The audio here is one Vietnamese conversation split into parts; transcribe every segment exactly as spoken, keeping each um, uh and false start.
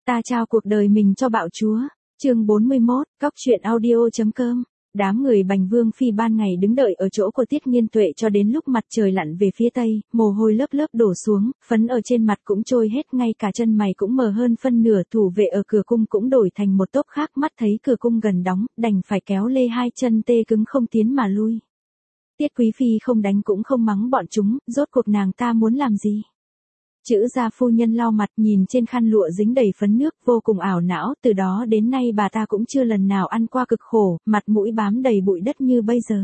Ta trao cuộc đời mình cho bạo chúa. Chương bốn mươi mốt, cóc truyện audio chấm com. Đám người Bành Vương Phi ban ngày đứng đợi ở chỗ của Tiết Nghiên Tuệ cho đến lúc mặt trời lặn về phía tây, mồ hôi lớp lớp đổ xuống, phấn ở trên mặt cũng trôi hết, ngay cả chân mày cũng mờ hơn phân nửa. Thủ vệ ở cửa cung cũng đổi thành một tốp khác, mắt thấy cửa cung gần đóng, đành phải kéo lê hai chân tê cứng không tiến mà lui. Tiết Quý Phi không đánh cũng không mắng bọn chúng, rốt cuộc nàng ta muốn làm gì? Chữ gia phu nhân lau mặt, nhìn trên khăn lụa dính đầy phấn nước, vô cùng ảo não. Từ đó đến nay bà ta cũng chưa lần nào ăn qua cực khổ, mặt mũi bám đầy bụi đất như bây giờ.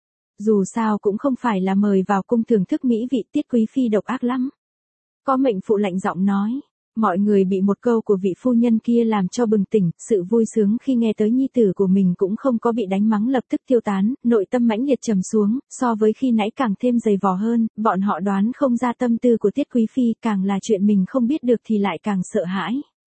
Dù sao cũng không phải là mời vào cung thưởng thức mỹ vị. Tiết Quý Phi độc ác lắm. Có mệnh phụ lạnh giọng nói. Mọi người bị một câu của vị phu nhân kia làm cho bừng tỉnh, sự vui sướng khi nghe tới nhi tử của mình cũng không có bị đánh mắng lập tức tiêu tán, nội tâm mãnh liệt trầm xuống, so với khi nãy càng thêm dày vò hơn. Bọn họ đoán không ra tâm tư của Tiết Quý Phi, càng là chuyện mình không biết được thì lại càng sợ hãi.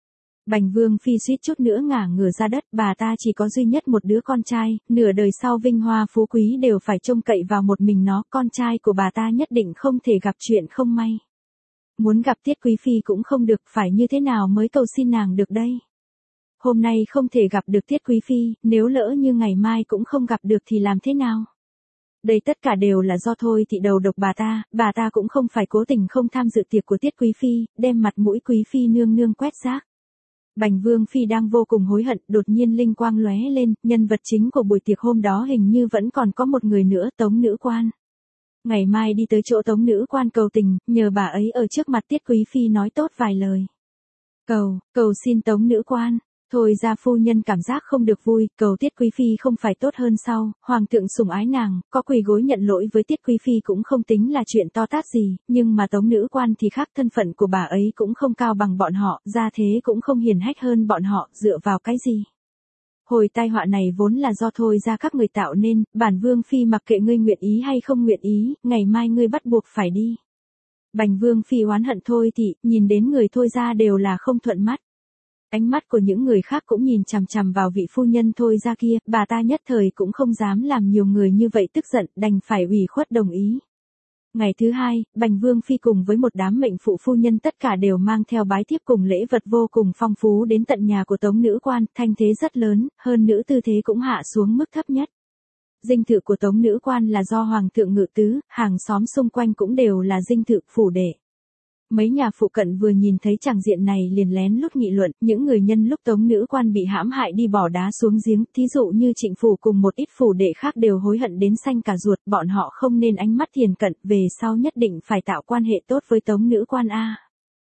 Bành Vương Phi suýt chút nữa ngả ngửa ra đất, bà ta chỉ có duy nhất một đứa con trai, nửa đời sau vinh hoa phú quý đều phải trông cậy vào một mình nó, con trai của bà ta nhất định không thể gặp chuyện không may. Muốn gặp Tiết Quý Phi cũng không được, phải như thế nào mới cầu xin nàng được đây? Hôm nay không thể gặp được Tiết Quý Phi, nếu lỡ như ngày mai cũng không gặp được thì làm thế nào? Đây tất cả đều là do thôi thị đầu độc bà ta, bà ta cũng không phải cố tình không tham dự tiệc của Tiết Quý Phi, đem mặt mũi Quý Phi nương nương quét rác. Bành Vương Phi đang vô cùng hối hận, đột nhiên linh quang lóe lên, nhân vật chính của buổi tiệc hôm đó hình như vẫn còn có một người nữa, Tống nữ quan. Ngày mai đi tới chỗ Tống nữ quan cầu tình, nhờ bà ấy ở trước mặt Tiết Quý Phi nói tốt vài lời. Cầu, cầu xin Tống nữ quan. Thôi ra phu nhân cảm giác không được vui, cầu Tiết Quý Phi không phải tốt hơn sao? Hoàng thượng sủng ái nàng, có quỳ gối nhận lỗi với Tiết Quý Phi cũng không tính là chuyện to tát gì, nhưng mà Tống nữ quan thì khác, thân phận của bà ấy cũng không cao bằng bọn họ, gia thế cũng không hiền hách hơn bọn họ, dựa vào cái gì? Hồi tai họa này vốn là do thôi ra các người tạo nên, bản Vương Phi mặc kệ ngươi nguyện ý hay không nguyện ý, ngày mai ngươi bắt buộc phải đi. Bành Vương Phi oán hận thôi thị, nhìn đến người thôi ra đều là không thuận mắt. Ánh mắt của những người khác cũng nhìn chằm chằm vào vị phu nhân thôi ra kia, bà ta nhất thời cũng không dám làm nhiều người như vậy tức giận, đành phải ủy khuất đồng ý. Ngày thứ hai, Bành Vương Phi cùng với một đám mệnh phụ phu nhân tất cả đều mang theo bái thiếp cùng lễ vật vô cùng phong phú đến tận nhà của Tống nữ quan, thanh thế rất lớn, hơn nữa tư thế cũng hạ xuống mức thấp nhất. Dinh thự của Tống nữ quan là do Hoàng thượng ngự tứ, hàng xóm xung quanh cũng đều là dinh thự phủ đệ. Mấy nhà phụ cận vừa nhìn thấy tràng diện này liền lén lút nghị luận, những người nhân lúc Tống nữ quan bị hãm hại đi bỏ đá xuống giếng, thí dụ như Trịnh phủ cùng một ít phủ đệ khác đều hối hận đến xanh cả ruột, bọn họ không nên ánh mắt thiền cận, về sau nhất định phải tạo quan hệ tốt với Tống nữ quan a.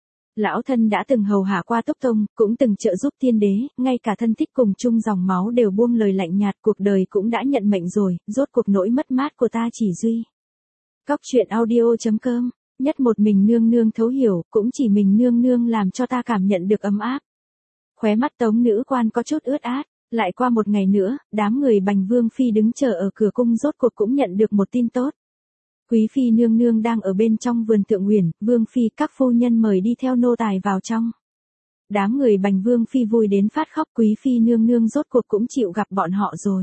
Lão thân đã từng hầu hạ qua Túc Tông, cũng từng trợ giúp tiên đế, ngay cả thân thích cùng chung dòng máu đều buông lời lạnh nhạt, cuộc đời cũng đã nhận mệnh rồi, rốt cuộc nỗi mất mát của ta chỉ duy. Cóc truyện audio chấm com. Nhất một mình nương nương thấu hiểu, cũng chỉ mình nương nương làm cho ta cảm nhận được ấm áp. Khóe mắt Tống nữ quan có chút ướt át, lại qua một ngày nữa, đám người Bành Vương Phi đứng chờ ở cửa cung rốt cuộc cũng nhận được một tin tốt. Quý Phi nương nương đang ở bên trong vườn Thượng Uyển, Vương Phi các phu nhân mời đi theo nô tài vào trong. Đám người Bành Vương Phi vui đến phát khóc, Quý Phi nương nương rốt cuộc cũng chịu gặp bọn họ rồi.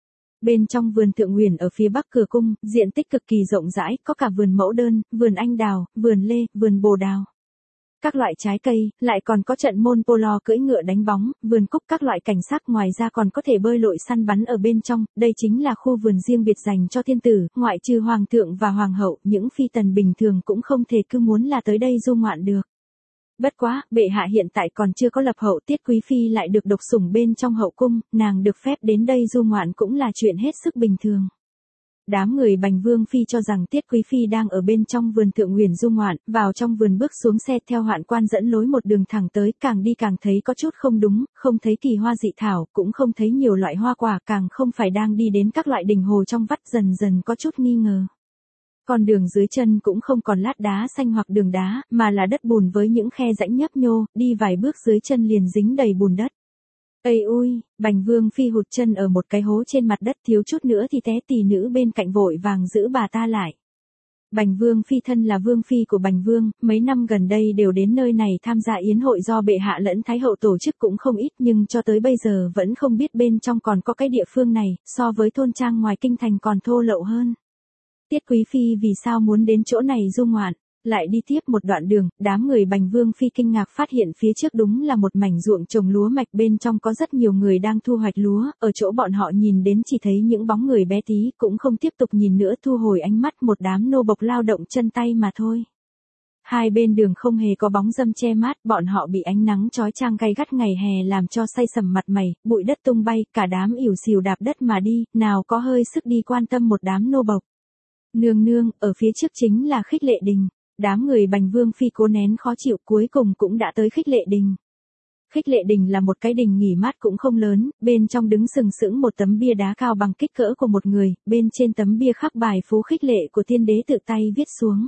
Bên trong vườn Thượng Uyển ở phía bắc cửa cung, diện tích cực kỳ rộng rãi, có cả vườn mẫu đơn, vườn anh đào, vườn lê, vườn bồ đào. Các loại trái cây, lại còn có trận môn polo cưỡi ngựa đánh bóng, vườn cúc các loại cảnh sắc, ngoài ra còn có thể bơi lội săn bắn ở bên trong, đây chính là khu vườn riêng biệt dành cho thiên tử, ngoại trừ hoàng thượng và hoàng hậu, những phi tần bình thường cũng không thể cứ muốn là tới đây du ngoạn được. Bất quá, bệ hạ hiện tại còn chưa có lập hậu, Tiết Quý Phi lại được độc sủng bên trong hậu cung, nàng được phép đến đây du ngoạn cũng là chuyện hết sức bình thường. Đám người Bành Vương Phi cho rằng Tiết Quý Phi đang ở bên trong vườn Thượng Uyển du ngoạn, vào trong vườn bước xuống xe theo hoạn quan dẫn lối một đường thẳng tới, càng đi càng thấy có chút không đúng, không thấy kỳ hoa dị thảo, cũng không thấy nhiều loại hoa quả, càng không phải đang đi đến các loại đình hồ trong vắt, dần dần có chút nghi ngờ. Con đường dưới chân cũng không còn lát đá xanh hoặc đường đá, mà là đất bùn với những khe rãnh nhấp nhô, đi vài bước dưới chân liền dính đầy bùn đất. Ây ui, Bành Vương Phi hụt chân ở một cái hố trên mặt đất, thiếu chút nữa thì té, tỷ nữ bên cạnh vội vàng giữ bà ta lại. Bành Vương Phi thân là Vương Phi của Bành Vương, mấy năm gần đây đều đến nơi này tham gia yến hội do bệ hạ lẫn Thái hậu tổ chức cũng không ít, nhưng cho tới bây giờ vẫn không biết bên trong còn có cái địa phương này, so với thôn trang ngoài kinh thành còn thô lậu hơn. Tiết Quý Phi vì sao muốn đến chỗ này du ngoạn? Lại đi tiếp một đoạn đường, đám người Bành Vương Phi kinh ngạc phát hiện phía trước đúng là một mảnh ruộng trồng lúa mạch, bên trong có rất nhiều người đang thu hoạch lúa, ở chỗ bọn họ nhìn đến chỉ thấy những bóng người bé tí, cũng không tiếp tục nhìn nữa, thu hồi ánh mắt, một đám nô bộc lao động chân tay mà thôi. Hai bên đường không hề có bóng râm che mát, bọn họ bị ánh nắng chói chang gay gắt ngày hè làm cho say sầm mặt mày, bụi đất tung bay, cả đám ỉu xìu đạp đất mà đi, nào có hơi sức đi quan tâm một đám nô bộc. Nương nương, ở phía trước chính là Khích Lệ Đình. Đám người Bành Vương Phi cố nén khó chịu, cuối cùng cũng đã tới Khích Lệ Đình. Khích Lệ Đình là một cái đình nghỉ mát cũng không lớn, bên trong đứng sừng sững một tấm bia đá cao bằng kích cỡ của một người, bên trên tấm bia khắc bài phú khích lệ của tiên đế tự tay viết xuống.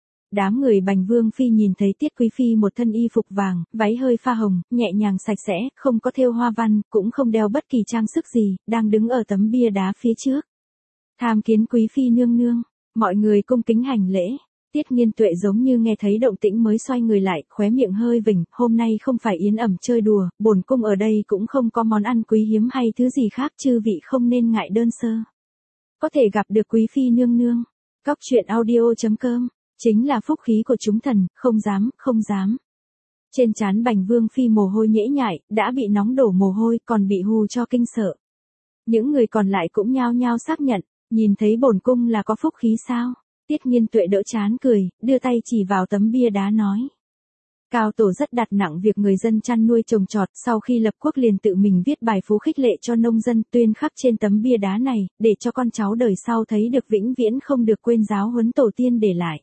Đám người Bành Vương Phi nhìn thấy Tiết Quý Phi một thân y phục vàng, váy hơi pha hồng, nhẹ nhàng sạch sẽ, không có thêu hoa văn, cũng không đeo bất kỳ trang sức gì, đang đứng ở tấm bia đá phía trước. Tham kiến Quý Phi nương nương, mọi người cung kính hành lễ. Tiết Nghiên Tuệ giống như nghe thấy động tĩnh mới xoay người lại, khóe miệng hơi vểnh, hôm nay không phải yến ẩm chơi đùa, bổn cung ở đây cũng không có món ăn quý hiếm hay thứ gì khác, chư vị không nên ngại đơn sơ. Có thể gặp được Quý Phi nương nương. Cóc truyện audio chấm com, chính là phúc khí của chúng thần, không dám, không dám. Trên trán Bành Vương Phi mồ hôi nhễ nhại, đã bị nóng đổ mồ hôi, còn bị hù cho kinh sợ. Những người còn lại cũng nhao nhao xác nhận, nhìn thấy bổn cung là có phúc khí sao? Tiết Nghiên Tuệ đỡ chán cười, đưa tay chỉ vào tấm bia đá nói. Cao tổ rất đặt nặng việc người dân chăn nuôi trồng trọt, sau khi lập quốc liền tự mình viết bài phú khích lệ cho nông dân, tuyên khắc trên tấm bia đá này, để cho con cháu đời sau thấy được vĩnh viễn không được quên giáo huấn tổ tiên để lại.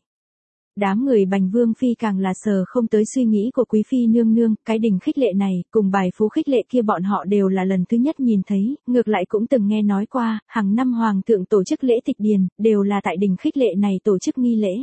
Đám người Bành Vương Phi càng là sờ không tới suy nghĩ của Quý Phi nương nương, cái đình khích lệ này, cùng bài phú khích lệ kia bọn họ đều là lần thứ nhất nhìn thấy, ngược lại cũng từng nghe nói qua, hàng năm Hoàng thượng tổ chức lễ tịch điền, đều là tại đình khích lệ này tổ chức nghi lễ.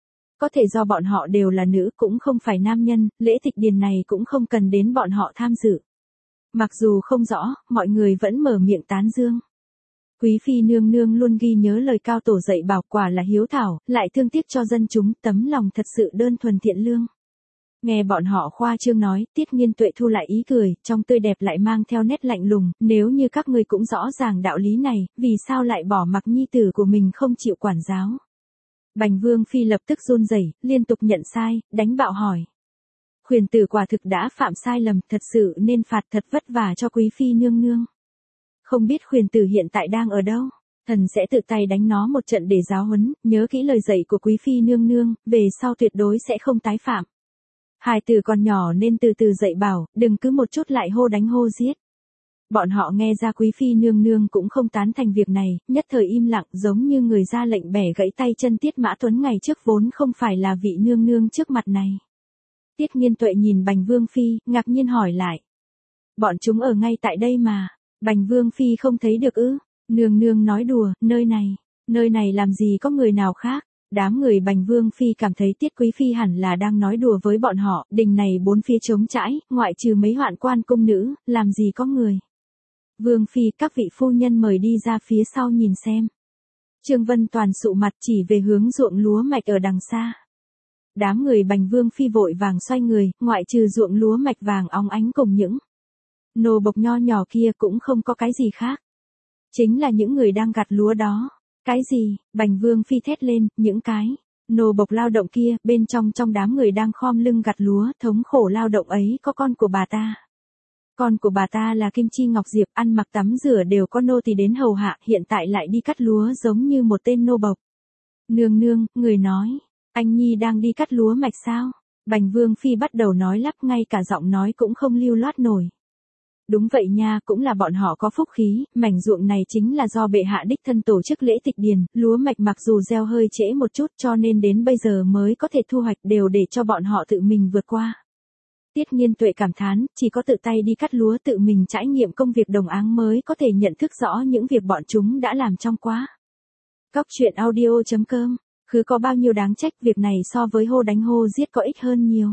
Có thể do bọn họ đều là nữ cũng không phải nam nhân, lễ tịch điền này cũng không cần đến bọn họ tham dự. Mặc dù không rõ, mọi người vẫn mở miệng tán dương. Quý Phi nương nương luôn ghi nhớ lời cao tổ dạy bảo, quả là hiếu thảo, lại thương tiếc cho dân chúng, tấm lòng thật sự đơn thuần thiện lương. Nghe bọn họ khoa trương nói, Tiết Nghiên Tuệ thu lại ý cười, trong tươi đẹp lại mang theo nét lạnh lùng, nếu như các ngươi cũng rõ ràng đạo lý này, vì sao lại bỏ mặc nhi tử của mình không chịu quản giáo? Bành Vương Phi lập tức run rẩy, liên tục nhận sai, đánh bạo hỏi. Khuyển tử quả thực đã phạm sai lầm, thật sự nên phạt thật vất vả cho Quý Phi nương nương. Không biết khuyển tử hiện tại đang ở đâu, thần sẽ tự tay đánh nó một trận để giáo huấn, nhớ kỹ lời dạy của Quý Phi nương nương, về sau tuyệt đối sẽ không tái phạm. Hài tử còn nhỏ nên từ từ dạy bảo, đừng cứ một chút lại hô đánh hô giết. Bọn họ nghe ra Quý Phi nương nương cũng không tán thành việc này, nhất thời im lặng, giống như người ra lệnh bẻ gãy tay chân Tiết Mã Tuấn ngày trước vốn không phải là vị nương nương trước mặt này. Tiết Nghiên Tuệ nhìn Bành Vương Phi, ngạc nhiên hỏi lại. Bọn chúng ở ngay tại đây mà. Bành Vương Phi không thấy được ư? Nương nương nói đùa, nơi này, nơi này làm gì có người nào khác? Đám người Bành Vương Phi cảm thấy Tiết Quý Phi hẳn là đang nói đùa với bọn họ, đình này bốn phía trống trãi, ngoại trừ mấy hoạn quan cung nữ, làm gì có người. Vương Phi, các vị phu nhân mời đi ra phía sau nhìn xem. Trương Vân Toàn sụ mặt chỉ về hướng ruộng lúa mạch ở đằng xa. Đám người Bành Vương Phi vội vàng xoay người, ngoại trừ ruộng lúa mạch vàng óng ánh cùng những nô bộc nho nhỏ kia cũng không có cái gì khác. Chính là những người đang gặt lúa đó. Cái gì? Bành Vương Phi thét lên, những cái nô bộc lao động kia, bên trong trong đám người đang khom lưng gặt lúa, thống khổ lao động ấy có con của bà ta. Con của bà ta là Kim Chi Ngọc Diệp, ăn mặc tắm rửa đều có nô tỳ đến hầu hạ, hiện tại lại đi cắt lúa giống như một tên nô bộc. Nương nương, người nói, anh Nhi đang đi cắt lúa mạch sao? Bành Vương Phi bắt đầu nói lắp, ngay cả giọng nói cũng không lưu loát nổi. Đúng vậy nha, cũng là bọn họ có phúc khí, mảnh ruộng này chính là do bệ hạ đích thân tổ chức lễ tịch điền, lúa mạch mặc dù gieo hơi trễ một chút cho nên đến bây giờ mới có thể thu hoạch, đều để cho bọn họ tự mình vượt qua. Tiết Nghiên Tuệ cảm thán, chỉ có tự tay đi cắt lúa tự mình trải nghiệm công việc đồng áng mới có thể nhận thức rõ những việc bọn chúng đã làm trong quá. Cóc truyện audio chấm com, cứ có bao nhiêu đáng trách, việc này so với hô đánh hô giết có ích hơn nhiều.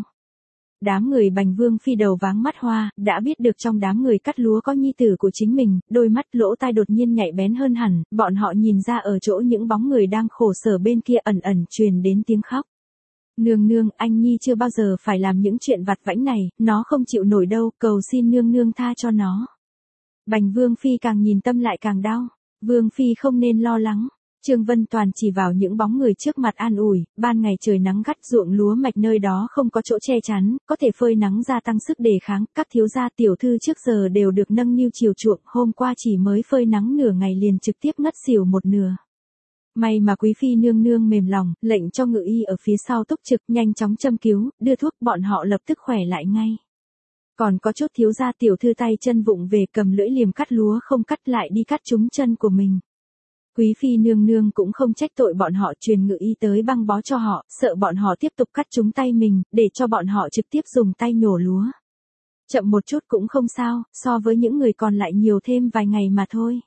Đám người Bành Vương Phi đầu váng mắt hoa, đã biết được trong đám người cắt lúa có nhi tử của chính mình, đôi mắt lỗ tai đột nhiên nhạy bén hơn hẳn, bọn họ nhìn ra ở chỗ những bóng người đang khổ sở bên kia ẩn ẩn truyền đến tiếng khóc. Nương nương, anh Nhi chưa bao giờ phải làm những chuyện vặt vãnh này, nó không chịu nổi đâu, cầu xin nương nương tha cho nó. Bành Vương Phi càng nhìn tâm lại càng đau. Vương Phi không nên lo lắng. Trương Vân Toàn chỉ vào những bóng người trước mặt an ủi, ban ngày trời nắng gắt ruộng lúa mạch nơi đó không có chỗ che chắn, có thể phơi nắng gia tăng sức đề kháng, các thiếu gia tiểu thư trước giờ đều được nâng niu chiều chuộng, hôm qua chỉ mới phơi nắng nửa ngày liền trực tiếp ngất xỉu một nửa. May mà quý phi nương nương mềm lòng, lệnh cho ngự y ở phía sau túc trực nhanh chóng châm cứu, đưa thuốc bọn họ lập tức khỏe lại ngay. Còn có chút thiếu gia tiểu thư tay chân vụng về cầm lưỡi liềm cắt lúa không cắt lại đi cắt trúng chân của mình. Quý phi nương nương cũng không trách tội bọn họ, truyền ngự y tới băng bó cho họ, sợ bọn họ tiếp tục cắt trúng tay mình, để cho bọn họ trực tiếp dùng tay nhổ lúa. Chậm một chút cũng không sao, so với những người còn lại nhiều thêm vài ngày mà thôi.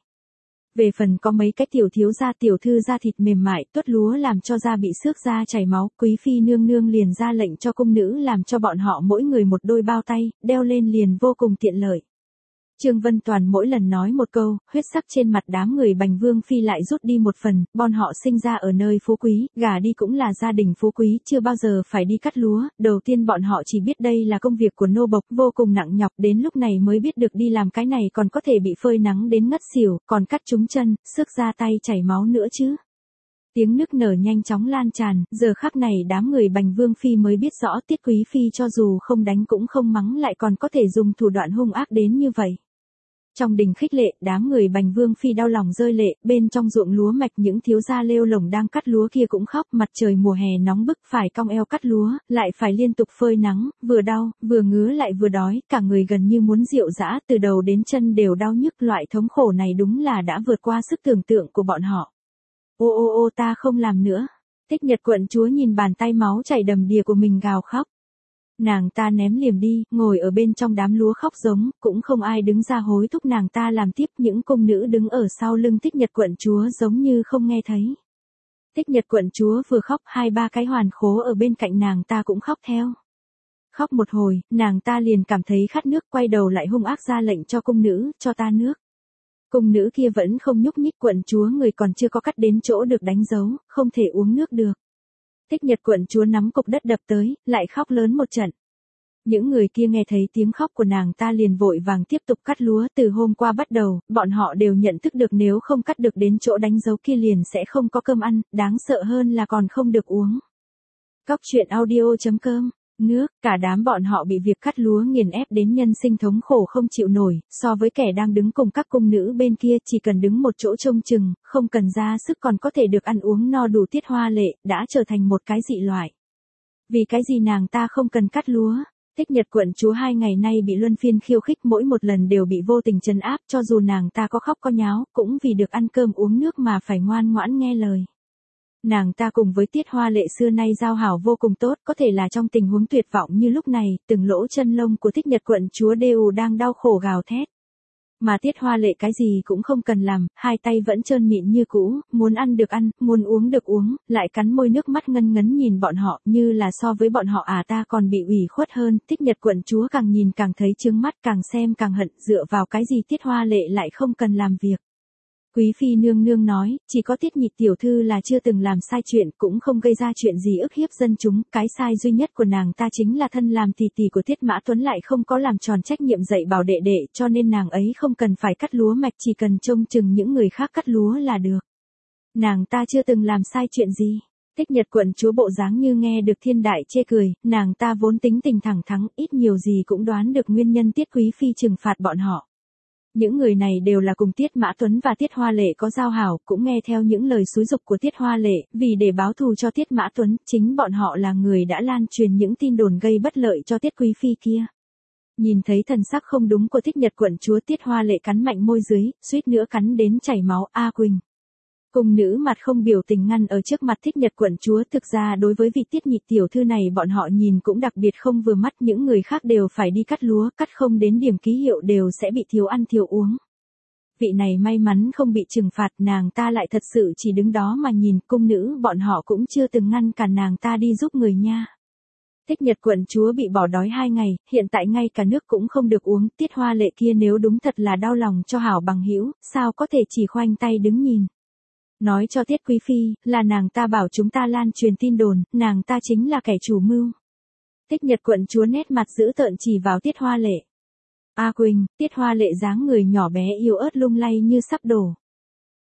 Về phần có mấy cái tiểu thiếu gia tiểu thư da thịt mềm mại, tuốt lúa làm cho da bị xước da chảy máu, quý phi nương nương liền ra lệnh cho cung nữ làm cho bọn họ mỗi người một đôi bao tay, đeo lên liền vô cùng tiện lợi. Trương Vân Toàn mỗi lần nói một câu, huyết sắc trên mặt đám người Bành Vương phi lại rút đi một phần, bọn họ sinh ra ở nơi phú quý, gả đi cũng là gia đình phú quý, chưa bao giờ phải đi cắt lúa, đầu tiên bọn họ chỉ biết đây là công việc của nô bộc, vô cùng nặng nhọc, đến lúc này mới biết được đi làm cái này còn có thể bị phơi nắng đến ngất xỉu, còn cắt trúng chân, xước da tay chảy máu nữa chứ. Tiếng nức nở nhanh chóng lan tràn, giờ khắc này đám người Bành Vương phi mới biết rõ Tiết Quý phi cho dù không đánh cũng không mắng lại còn có thể dùng thủ đoạn hung ác đến như vậy. Trong đình khích lệ, đám người Bành Vương phi đau lòng rơi lệ, bên trong ruộng lúa mạch những thiếu gia lêu lổng đang cắt lúa kia cũng khóc, mặt trời mùa hè nóng bức phải cong eo cắt lúa, lại phải liên tục phơi nắng, vừa đau, vừa ngứa lại vừa đói, cả người gần như muốn rượu dã, từ đầu đến chân đều đau nhức, loại thống khổ này đúng là đã vượt qua sức tưởng tượng của bọn họ. Ô ô ô ta không làm nữa. Tích Nhật quận chúa nhìn bàn tay máu chảy đầm đìa của mình gào khóc. Nàng ta ném liềm đi, ngồi ở bên trong đám lúa khóc giống, cũng không ai đứng ra hối thúc nàng ta làm tiếp, những cung nữ đứng ở sau lưng Tích Nhật quận chúa giống như không nghe thấy. Tích Nhật quận chúa vừa khóc, hai ba cái hoàn khố ở bên cạnh nàng ta cũng khóc theo. Khóc một hồi, nàng ta liền cảm thấy khát nước, quay đầu lại hung ác ra lệnh cho cung nữ, cho ta nước. Cung nữ kia vẫn không nhúc nhích, quận chúa người còn chưa có cắt đến chỗ được đánh dấu, không thể uống nước được. Tích Nhật quận chúa nắm cục đất đập tới, lại khóc lớn một trận. Những người kia nghe thấy tiếng khóc của nàng ta liền vội vàng tiếp tục cắt lúa, từ hôm qua bắt đầu, bọn họ đều nhận thức được nếu không cắt được đến chỗ đánh dấu kia liền sẽ không có cơm ăn, đáng sợ hơn là còn không được uống. Cóc truyện audio chấm com Nước, cả đám bọn họ bị việc cắt lúa nghiền ép đến nhân sinh thống khổ không chịu nổi, so với kẻ đang đứng cùng các cung nữ bên kia chỉ cần đứng một chỗ trông chừng, không cần ra sức còn có thể được ăn uống no đủ. Tiết Hoa Lệ, đã trở thành một cái dị loại. Vì cái gì nàng ta không cần cắt lúa? Tích Nhật quận chúa hai ngày nay bị luân phiên khiêu khích, mỗi một lần đều bị vô tình trấn áp, cho dù nàng ta có khóc có nháo, cũng vì được ăn cơm uống nước mà phải ngoan ngoãn nghe lời. Nàng ta cùng với Tiết Hoa Lệ xưa nay giao hảo vô cùng tốt, có thể là trong tình huống tuyệt vọng như lúc này, từng lỗ chân lông của Tích Nhật quận chúa đều đang đau khổ gào thét. Mà Tiết Hoa Lệ cái gì cũng không cần làm, hai tay vẫn trơn mịn như cũ, muốn ăn được ăn, muốn uống được uống, lại cắn môi nước mắt ngân ngấn nhìn bọn họ, như là so với bọn họ à ta còn bị ủy khuất hơn. Tích Nhật quận chúa càng nhìn càng thấy chướng mắt, càng xem càng hận, dựa vào cái gì Tiết Hoa Lệ lại không cần làm việc. Quý phi nương nương nói, chỉ có Tiết Nhị tiểu thư là chưa từng làm sai chuyện, cũng không gây ra chuyện gì ức hiếp dân chúng, cái sai duy nhất của nàng ta chính là thân làm tỷ tỷ của Tiết Mã Tuấn lại không có làm tròn trách nhiệm dạy bảo đệ đệ, cho nên nàng ấy không cần phải cắt lúa mạch, chỉ cần trông chừng những người khác cắt lúa là được. Nàng ta chưa từng làm sai chuyện gì. Tích Nhật quận chúa bộ dáng như nghe được thiên đại chê cười, nàng ta vốn tính tình thẳng thắn, ít nhiều gì cũng đoán được nguyên nhân Tiết Quý phi trừng phạt bọn họ. Những người này đều là cùng Tiết Mã Tuấn và Tiết Hoa Lệ có giao hảo, cũng nghe theo những lời xúi giục của Tiết Hoa Lệ, vì để báo thù cho Tiết Mã Tuấn, chính bọn họ là người đã lan truyền những tin đồn gây bất lợi cho Tiết Quý phi kia. Nhìn thấy thần sắc không đúng của Tích Nhật quận chúa, Tiết Hoa Lệ cắn mạnh môi dưới, suýt nữa cắn đến chảy máu. A Quỳnh. Cung nữ mặt không biểu tình ngăn ở trước mặt Tích Nhật quận chúa, thực ra đối với vị Tiết Nhị tiểu thư này bọn họ nhìn cũng đặc biệt không vừa mắt, những người khác đều phải đi cắt lúa, cắt không đến điểm ký hiệu đều sẽ bị thiếu ăn thiếu uống. Vị này may mắn không bị trừng phạt, nàng ta lại thật sự chỉ đứng đó mà nhìn, cung nữ bọn họ cũng chưa từng ngăn cản nàng ta đi giúp người nha. Tích Nhật quận chúa bị bỏ đói hai ngày, hiện tại ngay cả nước cũng không được uống, Tiết Hoa Lệ kia nếu đúng thật là đau lòng cho hảo bằng hữu, sao có thể chỉ khoanh tay đứng nhìn. Nói cho Tiết Quý phi, là nàng ta bảo chúng ta lan truyền tin đồn, nàng ta chính là kẻ chủ mưu. Tích Nhật quận chúa nét mặt dữ tợn chỉ vào Tiết Hoa Lệ. A Quỳnh, Tiết Hoa Lệ dáng người nhỏ bé yếu ớt lung lay như sắp đổ.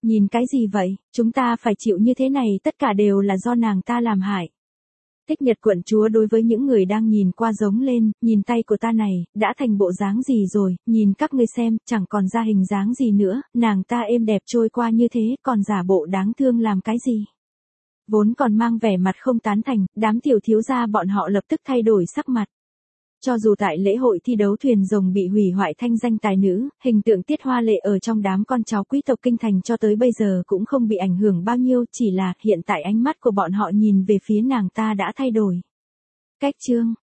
Nhìn cái gì vậy, chúng ta phải chịu như thế này tất cả đều là do nàng ta làm hại. Thích Nhật quận chúa đối với những người đang nhìn qua giống lên, nhìn tay của ta này, đã thành bộ dáng gì rồi, nhìn các ngươi xem, chẳng còn ra hình dáng gì nữa, nàng ta êm đẹp trôi qua như thế, còn giả bộ đáng thương làm cái gì. Vốn còn mang vẻ mặt không tán thành, đám tiểu thiếu gia bọn họ lập tức thay đổi sắc mặt. Cho dù tại lễ hội thi đấu thuyền rồng bị hủy hoại thanh danh tài nữ, hình tượng Tiết Hoa Lệ ở trong đám con cháu quý tộc kinh thành cho tới bây giờ cũng không bị ảnh hưởng bao nhiêu, chỉ là hiện tại ánh mắt của bọn họ nhìn về phía nàng ta đã thay đổi. Cách chương